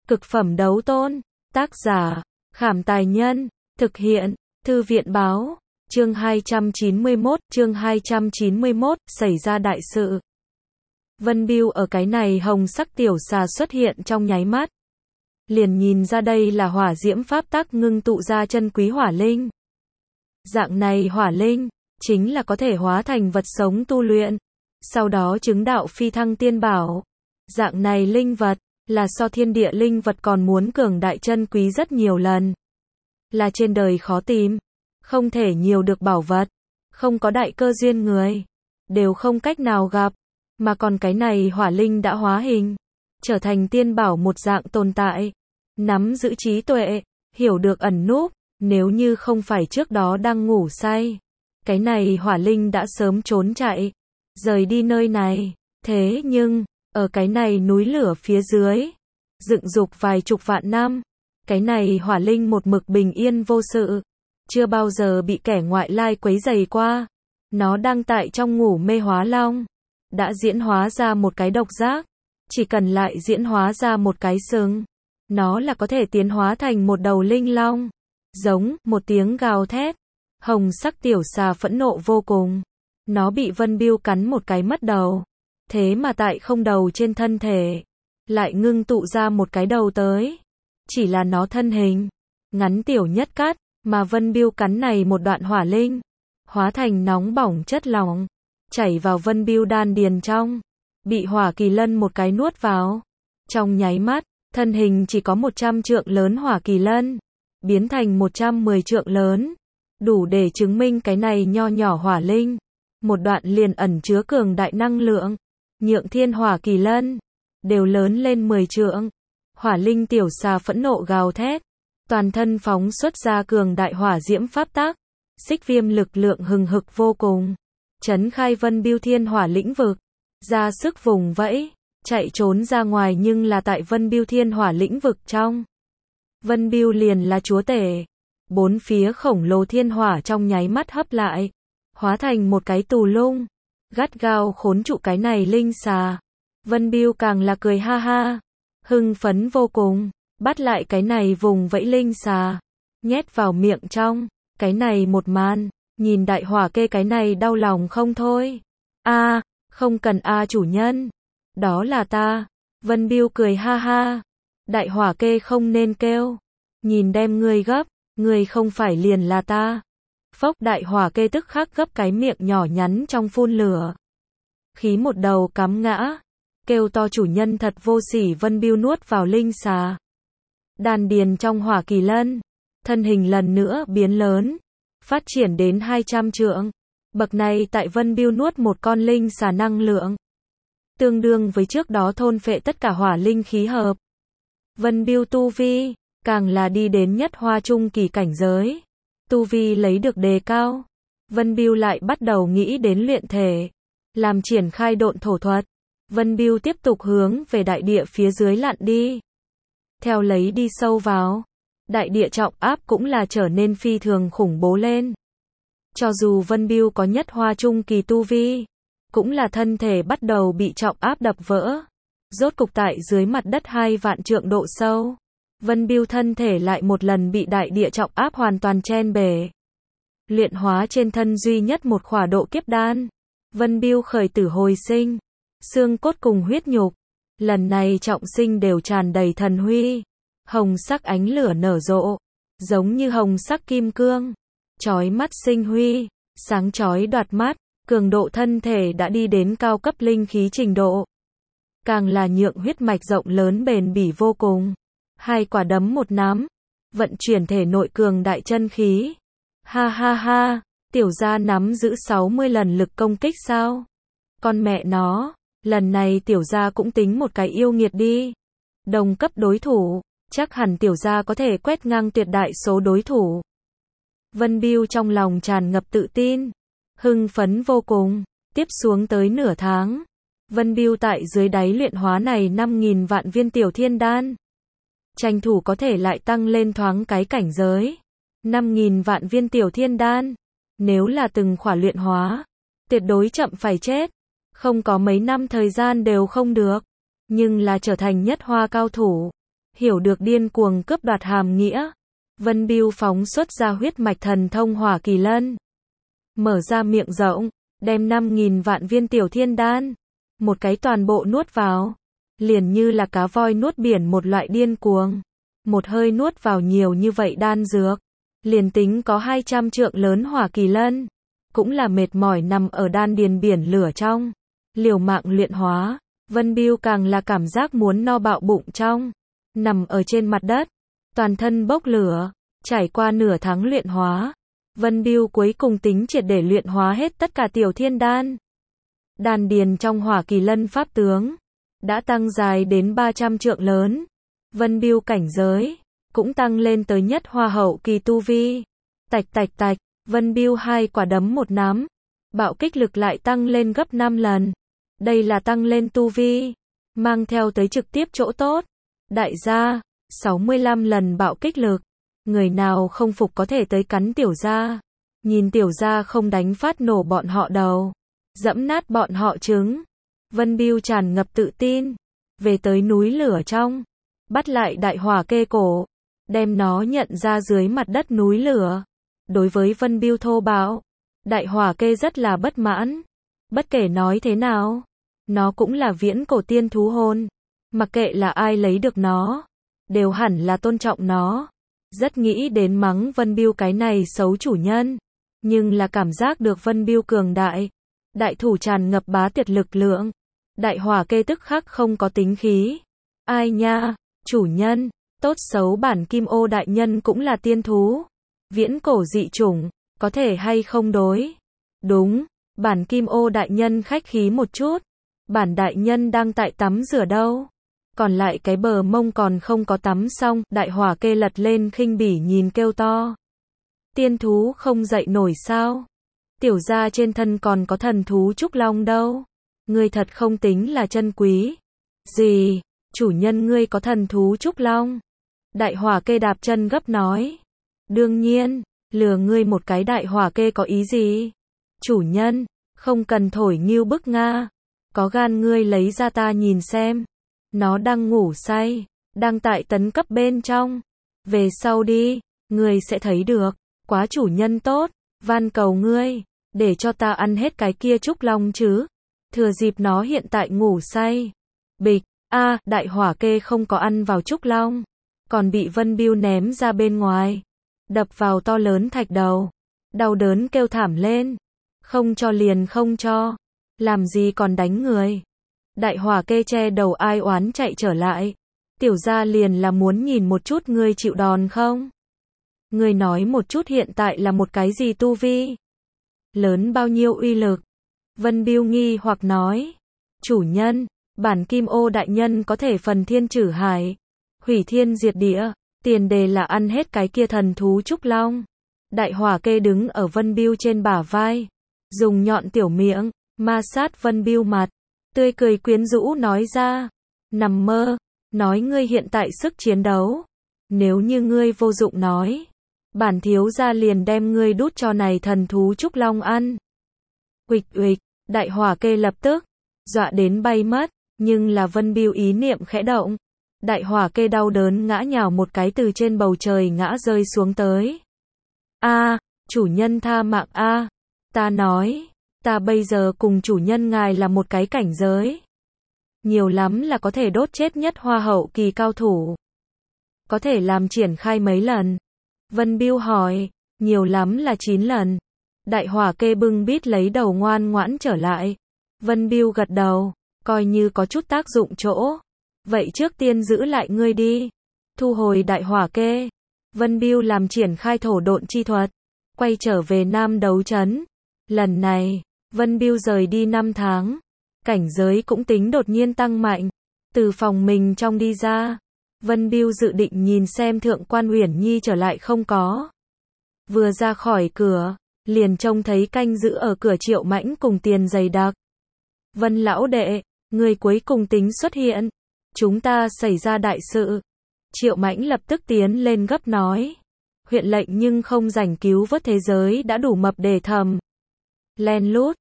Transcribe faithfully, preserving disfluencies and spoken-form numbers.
Cực phẩm đấu tôn. Tác giả, Khảm Tài Nhân. Thực hiện, Thư viện Báo. Chương hai trăm chín mươi mốt, chương hai trăm chín mươi mốt, xảy ra đại sự. Vân Bưu ở cái này hồng sắc tiểu xà xuất hiện trong nháy mắt. Liền nhìn ra đây là hỏa diễm pháp tắc ngưng tụ ra chân quý hỏa linh. Dạng này hỏa linh, chính là có thể hóa thành vật sống tu luyện. Sau đó chứng đạo phi thăng tiên bảo. Dạng này linh vật, là so thiên địa linh vật còn muốn cường đại chân quý rất nhiều lần. Là trên đời khó tìm. Không thể nhiều được bảo vật. Không có đại cơ duyên người. Đều không cách nào gặp. Mà còn cái này hỏa linh đã hóa hình. Trở thành tiên bảo một dạng tồn tại. Nắm giữ trí tuệ. Hiểu được ẩn núp. Nếu như không phải trước đó đang ngủ say. Cái này hỏa linh đã sớm trốn chạy. Rời đi nơi này. Thế nhưng, ở cái này núi lửa phía dưới. Dựng dục vài chục vạn năm. Cái này hỏa linh một mực bình yên vô sự. Chưa bao giờ bị kẻ ngoại lai quấy rầy qua. Nó đang tại trong ngủ mê hóa long. Đã diễn hóa ra một cái độc giác. Chỉ cần lại diễn hóa ra một cái sừng. Nó là có thể tiến hóa thành một đầu linh long. Giống, một tiếng gào thét. Hồng sắc tiểu xà phẫn nộ vô cùng. Nó bị Vân Bưu cắn một cái mất đầu. Thế mà tại không đầu trên thân thể. Lại ngưng tụ ra một cái đầu tới. Chỉ là nó thân hình. Ngắn tiểu nhất cắt. Mà Vân Bưu cắn này một đoạn hỏa linh. Hóa thành nóng bỏng chất lỏng. Chảy vào Vân Bưu đan điền trong. Bị hỏa kỳ lân một cái nuốt vào. Trong nháy mắt, thân hình chỉ có một trăm trượng lớn hỏa kỳ lân. Biến thành một trăm mười trượng lớn. Đủ để chứng minh cái này nho nhỏ hỏa linh. Một đoạn liền ẩn chứa cường đại năng lượng. Nhượng thiên hỏa kỳ lân. Đều lớn lên mười trượng. Hỏa linh tiểu xà phẫn nộ gào thét. Toàn thân phóng xuất ra cường đại hỏa diễm pháp tắc. Xích viêm lực lượng hừng hực vô cùng. Chấn khai Vân Bưu thiên hỏa lĩnh vực. Ra sức vùng vẫy. Chạy trốn ra ngoài nhưng là tại Vân Bưu thiên hỏa lĩnh vực trong. Vân Bưu liền là chúa tể. Bốn phía khổng lồ thiên hỏa trong nháy mắt hấp lại. Hóa thành một cái tù lung. Gắt gao khốn trụ cái này linh xà. Vân Bưu càng là cười ha ha. Hưng phấn vô cùng. Bắt lại cái này vùng vẫy linh xà. Nhét vào miệng trong. Cái này một màn. Nhìn đại hỏa kê cái này đau lòng không thôi. A, không cần a chủ nhân. Đó là ta. Vân Bưu cười ha ha. Đại hỏa kê không nên kêu. Nhìn đem ngươi gấp. Ngươi không phải liền là ta. Phốc đại hỏa kê tức khắc gấp cái miệng nhỏ nhắn trong phun lửa. Khí một đầu cắm ngã. Kêu to chủ nhân thật vô sỉ. Vân Bưu nuốt vào linh xà. Đan điền trong hỏa kỳ lân. Thân hình lần nữa biến lớn. Phát triển đến hai trăm trượng. Bậc này tại Vân Bưu nuốt một con linh xà năng lượng. Tương đương với trước đó thôn phệ tất cả hỏa linh khí hợp. Vân Bưu tu vi. Càng là đi đến nhất hoa trung kỳ cảnh giới. Tu vi lấy được đề cao. Vân Bưu lại bắt đầu nghĩ đến luyện thể. Làm triển khai độn thổ thuật. Vân Bưu tiếp tục hướng về đại địa phía dưới lặn đi. Theo lấy đi sâu vào. Đại địa trọng áp cũng là trở nên phi thường khủng bố lên. Cho dù Vân Bưu có nhất hoa trung kỳ tu vi. Cũng là thân thể bắt đầu bị trọng áp đập vỡ. Rốt cục tại dưới mặt đất hai vạn trượng độ sâu. Vân Bưu thân thể lại một lần bị đại địa trọng áp hoàn toàn chen bể. Luyện hóa trên thân duy nhất một khỏa độ kiếp đan. Vân Bưu khởi tử hồi sinh. Xương cốt cùng huyết nhục. Lần này trọng sinh đều tràn đầy thần huy. Hồng sắc ánh lửa nở rộ. Giống như hồng sắc kim cương. Chói mắt sinh huy. Sáng chói đoạt mắt. Cường độ thân thể đã đi đến cao cấp linh khí trình độ. Càng là nhượng huyết mạch rộng lớn bền bỉ vô cùng. Hai quả đấm một nắm. Vận chuyển thể nội cường đại chân khí. Ha ha ha. Tiểu gia nắm giữ sáu mươi lần lực công kích sao? Con mẹ nó. Lần này tiểu gia cũng tính một cái yêu nghiệt đi. Đồng cấp đối thủ. Chắc hẳn tiểu gia có thể quét ngang tuyệt đại số đối thủ. Vân Bưu trong lòng tràn ngập tự tin. Hưng phấn vô cùng. Tiếp xuống tới nửa tháng. Vân Bưu tại dưới đáy luyện hóa này năm nghìn vạn viên tiểu thiên đan. Tranh thủ có thể lại tăng lên thoáng cái cảnh giới. năm nghìn vạn viên tiểu thiên đan. Nếu là từng khỏa luyện hóa. Tuyệt đối chậm phải chết. Không có mấy năm thời gian đều không được. Nhưng là trở thành nhất hoa cao thủ. hiểu được điên cuồng cướp đoạt hàm nghĩa. Vân Bưu phóng xuất ra huyết mạch thần thông Hỏa Kỳ Lân. Mở ra miệng rộng, đem năm nghìn vạn viên tiểu thiên đan. Một cái toàn bộ nuốt vào. Liền như là cá voi nuốt biển một loại điên cuồng. Một hơi nuốt vào nhiều như vậy đan dược. Liền tính có hai trăm trượng lớn Hỏa Kỳ Lân. Cũng là mệt mỏi nằm ở đan điền biển lửa trong. Liều mạng luyện hóa. Vân Bưu càng là cảm giác muốn no bạo bụng trong. Nằm ở trên mặt đất. Toàn thân bốc lửa. Trải qua nửa tháng luyện hóa. Vân Bưu cuối cùng tính triệt để luyện hóa hết tất cả tiểu thiên đan. Đan điền trong Hỏa Kỳ Lân pháp tướng. Đã tăng dài đến ba trăm trượng lớn. Vân Bưu cảnh giới. Cũng tăng lên tới nhất hoa hậu kỳ tu vi. Tạch tạch tạch. Vân Bưu hai quả đấm một nắm. Bạo kích lực lại tăng lên gấp năm lần. Đây là tăng lên tu vi. Mang theo tới trực tiếp chỗ tốt. Đại gia. sáu mươi lăm lần bạo kích lực. Người nào không phục có thể tới cắn tiểu gia. Nhìn tiểu gia không đánh phát nổ bọn họ đầu. Dẫm nát bọn họ trứng. Vân Bưu tràn ngập tự tin. Về tới núi lửa trong. Bắt lại đại hỏa kê cổ. Đem nó nhận ra dưới mặt đất núi lửa. Đối với Vân Bưu thô bạo. Đại hỏa kê rất là bất mãn. Bất kể nói thế nào. Nó cũng là viễn cổ tiên thú hồn. Mặc kệ là ai lấy được nó. Đều hẳn là tôn trọng nó. Rất nghĩ đến mắng Vân Bưu cái này xấu chủ nhân. Nhưng là cảm giác được Vân Bưu cường đại. Đại thủ tràn ngập bá tuyệt lực lượng. Đại hỏa kê tức khắc không có tính khí. Ai nha, chủ nhân, tốt xấu bản kim ô đại nhân cũng là tiên thú. Viễn cổ dị chủng, có thể hay không đối? Đúng, bản kim ô đại nhân khách khí một chút. Bản đại nhân đang tại tắm rửa đâu. Còn lại cái bờ mông còn không có tắm xong. Đại hỏa kê lật lên khinh bỉ nhìn kêu to. Tiên thú không dậy nổi sao? Tiểu gia trên thân còn có thần thú trúc long đâu. Ngươi thật không tính là chân quý. Gì? Chủ nhân ngươi có thần thú trúc long? Đại hỏa kê đạp chân gấp nói. Đương nhiên, lừa ngươi một cái đại hỏa kê có ý gì? Chủ nhân, không cần thổi nghiêu bức nga. Có gan ngươi lấy ra ta nhìn xem. Nó đang ngủ say, đang tại tấn cấp bên trong. Về sau đi, ngươi sẽ thấy được. Quá chủ nhân tốt, van cầu ngươi, để cho ta ăn hết cái kia trúc long chứ. Thừa dịp nó hiện tại ngủ say. Bịch, a, à, đại hỏa kê không có ăn vào trúc long. Còn bị Vân Bưu ném ra bên ngoài. Đập vào to lớn thạch đầu. Đau đớn kêu thảm lên. Không cho liền không cho. Làm gì còn đánh người. Đại hỏa kê che đầu ai oán chạy trở lại. Tiểu gia liền là muốn nhìn một chút ngươi chịu đòn không? Ngươi nói một chút hiện tại là một cái gì tu vi? Lớn bao nhiêu uy lực? Vân Bưu nghi hoặc nói. Chủ nhân, bản kim ô đại nhân có thể phần thiên trử hải. Hủy thiên diệt địa. Tiền đề là ăn hết cái kia thần thú trúc long. Đại hỏa kê đứng ở Vân Bưu trên bả vai. Dùng nhọn tiểu miệng, ma sát Vân Bưu mặt. Tươi cười quyến rũ nói ra. Nằm mơ. Nói ngươi hiện tại sức chiến đấu. Nếu như ngươi vô dụng nói. Bản thiếu gia liền đem ngươi đút cho này thần thú trúc long ăn. Uịch uịch. Đại hỏa kê lập tức. Dọa đến bay mất. Nhưng là Vân Bưu ý niệm khẽ động. Đại hỏa kê đau đớn ngã nhào một cái từ trên bầu trời ngã rơi xuống tới. A, chủ nhân tha mạng a. Ta nói, ta bây giờ cùng chủ nhân ngài là một cái cảnh giới. Nhiều lắm là có thể đốt chết nhất hoa hậu kỳ cao thủ. Có thể làm triển khai mấy lần? Vân Bưu hỏi, nhiều lắm là chín lần. Đại hỏa kê bưng bít lấy đầu ngoan ngoãn trở lại. Vân Bưu gật đầu, coi như có chút tác dụng chỗ. Vậy trước tiên giữ lại ngươi đi. Thu hồi đại hỏa kê. Vân Bưu làm triển khai thổ độn chi thuật. Quay trở về Nam Đấu Trấn. Lần này, Vân Bưu rời đi năm tháng. Cảnh giới cũng tính đột nhiên tăng mạnh. Từ phòng mình trong đi ra. Vân Bưu dự định nhìn xem Thượng quan Uyển Nhi trở lại không có. Vừa ra khỏi cửa, liền trông thấy canh giữ ở cửa Triệu Mãnh cùng Tiền dày đặc. Vân lão đệ, người cuối cùng tính xuất hiện. Chúng ta xảy ra đại sự. Triệu Mãnh lập tức tiến lên gấp nói. Huyện lệnh nhưng không rảnh cứu vớt thế giới đã đủ mập để thầm. Len lút,